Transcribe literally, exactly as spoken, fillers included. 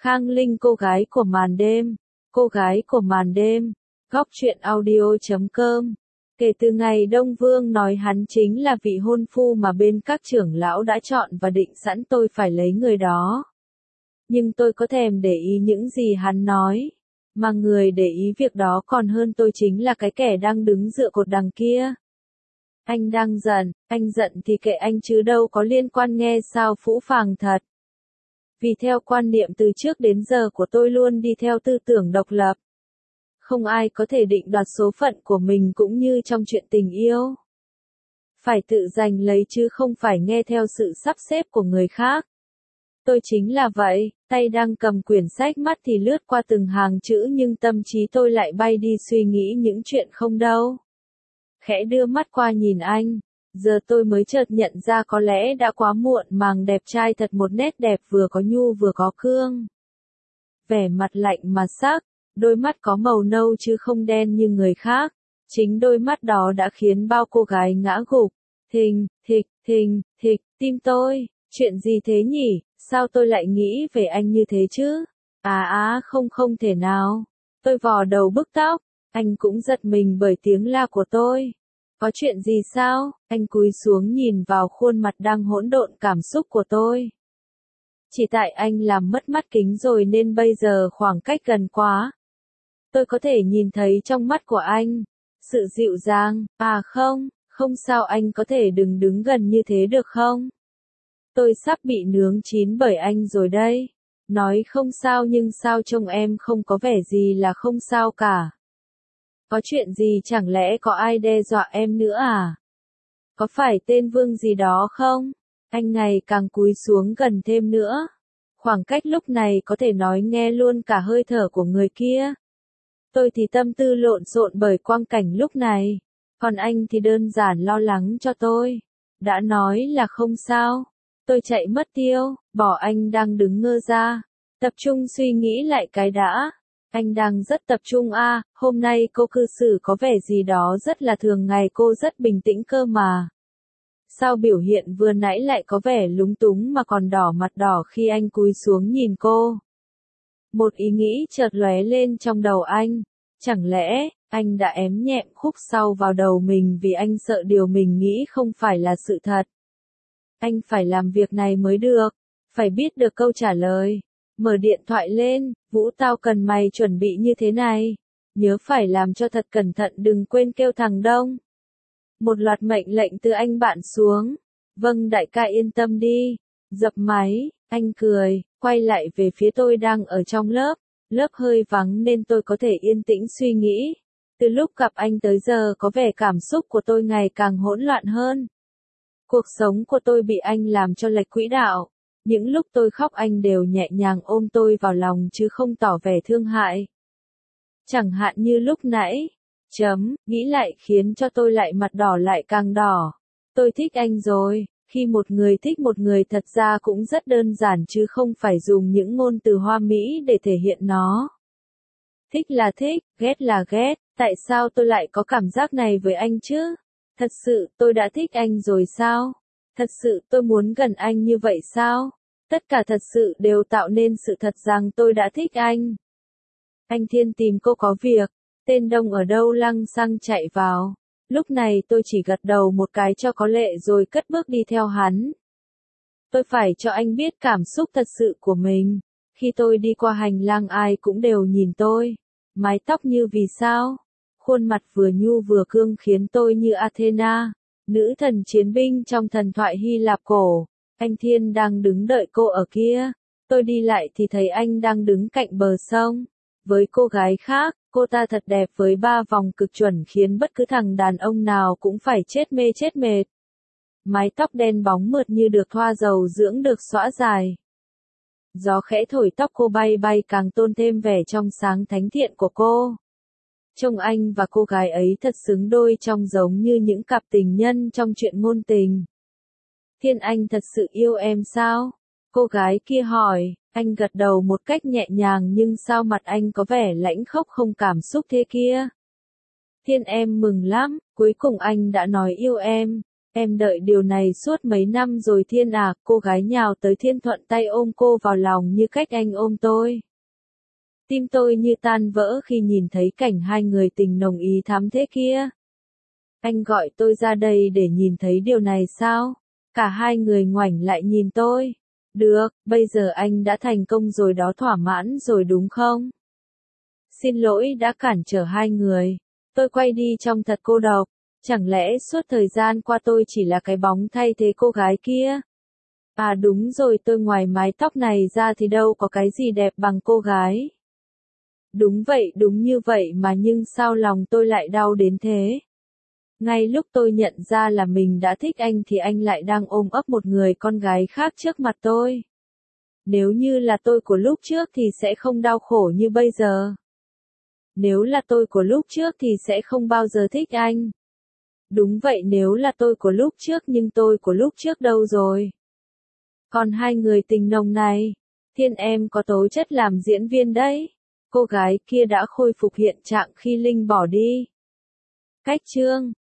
Khang Linh, cô gái của màn đêm, cô gái của màn đêm, góc truyện audio chấm com. Kể từ ngày Đông Vương nói hắn chính là vị hôn phu mà bên các trưởng lão đã chọn và định sẵn tôi phải lấy người đó. Nhưng tôi có thèm để ý những gì hắn nói, mà người để ý việc đó còn hơn tôi chính là cái kẻ đang đứng dựa cột đằng kia. Anh đang giận, anh giận thì kệ anh chứ đâu có liên quan, nghe sao phũ phàng thật. Vì theo quan niệm từ trước đến giờ của tôi luôn đi theo tư tưởng độc lập. Không ai có thể định đoạt số phận của mình cũng như trong chuyện tình yêu. Phải tự giành lấy chứ không phải nghe theo sự sắp xếp của người khác. Tôi chính là vậy, tay đang cầm quyển sách, mắt thì lướt qua từng hàng chữ nhưng tâm trí tôi lại bay đi suy nghĩ những chuyện không đâu. Khẽ đưa mắt qua nhìn anh, giờ tôi mới chợt nhận ra có lẽ đã quá muộn màng, đẹp trai thật, một nét đẹp vừa có nhu vừa có cương. Vẻ mặt lạnh mà sắc, đôi mắt có màu nâu chứ không đen như người khác. Chính đôi mắt đó đã khiến bao cô gái ngã gục. Thình, thịch, thình, thịch, tim tôi, chuyện gì thế nhỉ, sao tôi lại nghĩ về anh như thế chứ? À á không không thể nào. Tôi vò đầu bứt tóc, anh cũng giật mình bởi tiếng la của tôi. Có chuyện gì sao? Anh cúi xuống nhìn vào khuôn mặt đang hỗn độn cảm xúc của tôi. Chỉ tại anh làm mất mắt kính rồi nên bây giờ khoảng cách gần quá. Tôi có thể nhìn thấy trong mắt của anh sự dịu dàng. À không, không sao, anh có thể đừng đứng gần như thế được không? Tôi sắp bị nướng chín bởi anh rồi đây. Nói không sao nhưng sao trông em không có vẻ gì là không sao cả. Có chuyện gì, chẳng lẽ có ai đe dọa em nữa à? Có phải tên Vương gì đó không? Anh ngày càng cúi xuống gần thêm nữa. Khoảng cách lúc này có thể nói nghe luôn cả hơi thở của người kia. Tôi thì tâm tư lộn xộn bởi quang cảnh lúc này. Còn anh thì đơn giản lo lắng cho tôi. Đã nói là không sao. Tôi chạy mất tiêu, bỏ anh đang đứng ngơ ra. Tập trung suy nghĩ lại cái đã. Anh đang rất tập trung a, à, hôm nay cô cư xử có vẻ gì đó rất là thường ngày, cô rất bình tĩnh cơ mà. Sao biểu hiện vừa nãy lại có vẻ lúng túng mà còn đỏ mặt đỏ khi anh cúi xuống nhìn cô? Một ý nghĩ chợt lóe lên trong đầu anh. Chẳng lẽ, anh đã ém nhẹm khúc sau vào đầu mình vì anh sợ điều mình nghĩ không phải là sự thật? Anh phải làm việc này mới được, phải biết được câu trả lời. Mở điện thoại lên, Vũ, tao cần mày chuẩn bị như thế này. Nhớ phải làm cho thật cẩn thận, đừng quên kêu thằng Đông. Một loạt mệnh lệnh từ anh bạn xuống. Vâng đại ca, yên tâm đi. Dập máy, anh cười, quay lại về phía tôi đang ở trong lớp. Lớp hơi vắng nên tôi có thể yên tĩnh suy nghĩ. Từ lúc gặp anh tới giờ có vẻ cảm xúc của tôi ngày càng hỗn loạn hơn. Cuộc sống của tôi bị anh làm cho lệch quỹ đạo. Những lúc tôi khóc anh đều nhẹ nhàng ôm tôi vào lòng chứ không tỏ vẻ thương hại. Chẳng hạn như lúc nãy. Chấm, nghĩ lại khiến cho tôi lại mặt đỏ lại càng đỏ. Tôi thích anh rồi. Khi một người thích một người thật ra cũng rất đơn giản chứ không phải dùng những ngôn từ hoa mỹ để thể hiện nó. Thích là thích, ghét là ghét. Tại sao tôi lại có cảm giác này với anh chứ? Thật sự tôi đã thích anh rồi sao? Thật sự tôi muốn gần anh như vậy sao? Tất cả thật sự đều tạo nên sự thật rằng tôi đã thích anh. Anh Thiên tìm cô có việc. Tên Đông ở đâu lăng xăng chạy vào. Lúc này tôi chỉ gật đầu một cái cho có lệ rồi cất bước đi theo hắn. Tôi phải cho anh biết cảm xúc thật sự của mình. Khi tôi đi qua hành lang ai cũng đều nhìn tôi. Mái tóc như vì sao? Khuôn mặt vừa nhu vừa cương khiến tôi như Athena, nữ thần chiến binh trong thần thoại Hy Lạp cổ. Anh Thiên đang đứng đợi cô ở kia. Tôi đi lại thì thấy anh đang đứng cạnh bờ sông. Với cô gái khác, cô ta thật đẹp với ba vòng cực chuẩn khiến bất cứ thằng đàn ông nào cũng phải chết mê chết mệt. Mái tóc đen bóng mượt như được thoa dầu dưỡng được xõa dài. Gió khẽ thổi tóc cô bay bay càng tôn thêm vẻ trong sáng thánh thiện của cô. Trông anh và cô gái ấy thật xứng đôi, trông giống như những cặp tình nhân trong chuyện ngôn tình. Thiên, anh thật sự yêu em sao? Cô gái kia hỏi. Anh gật đầu một cách nhẹ nhàng nhưng sao mặt anh có vẻ lãnh khốc không cảm xúc thế kia? Thiên, em mừng lắm, cuối cùng anh đã nói yêu em. Em đợi điều này suốt mấy năm rồi Thiên à, cô gái nhào tới Thiên thuận tay ôm cô vào lòng như cách anh ôm tôi. Tim tôi như tan vỡ khi nhìn thấy cảnh hai người tình nồng ý thắm thế kia. Anh gọi tôi ra đây để nhìn thấy điều này sao? Cả hai người ngoảnh lại nhìn tôi. Được, bây giờ anh đã thành công rồi đó, thỏa mãn rồi đúng không? Xin lỗi đã cản trở hai người. Tôi quay đi trong thật cô độc. Chẳng lẽ suốt thời gian qua tôi chỉ là cái bóng thay thế cô gái kia? À đúng rồi, tôi ngoài mái tóc này ra thì đâu có cái gì đẹp bằng cô gái. Đúng vậy, đúng như vậy mà nhưng sao lòng tôi lại đau đến thế? Ngay lúc tôi nhận ra là mình đã thích anh thì anh lại đang ôm ấp một người con gái khác trước mặt tôi. Nếu như là tôi của lúc trước thì sẽ không đau khổ như bây giờ. Nếu là tôi của lúc trước thì sẽ không bao giờ thích anh. Đúng vậy, nếu là tôi của lúc trước, nhưng tôi của lúc trước đâu rồi? Còn hai người tình nồng này, Thiên em có tố chất làm diễn viên đấy. Cô gái kia đã khôi phục hiện trạng khi Linh bỏ đi. Cách chương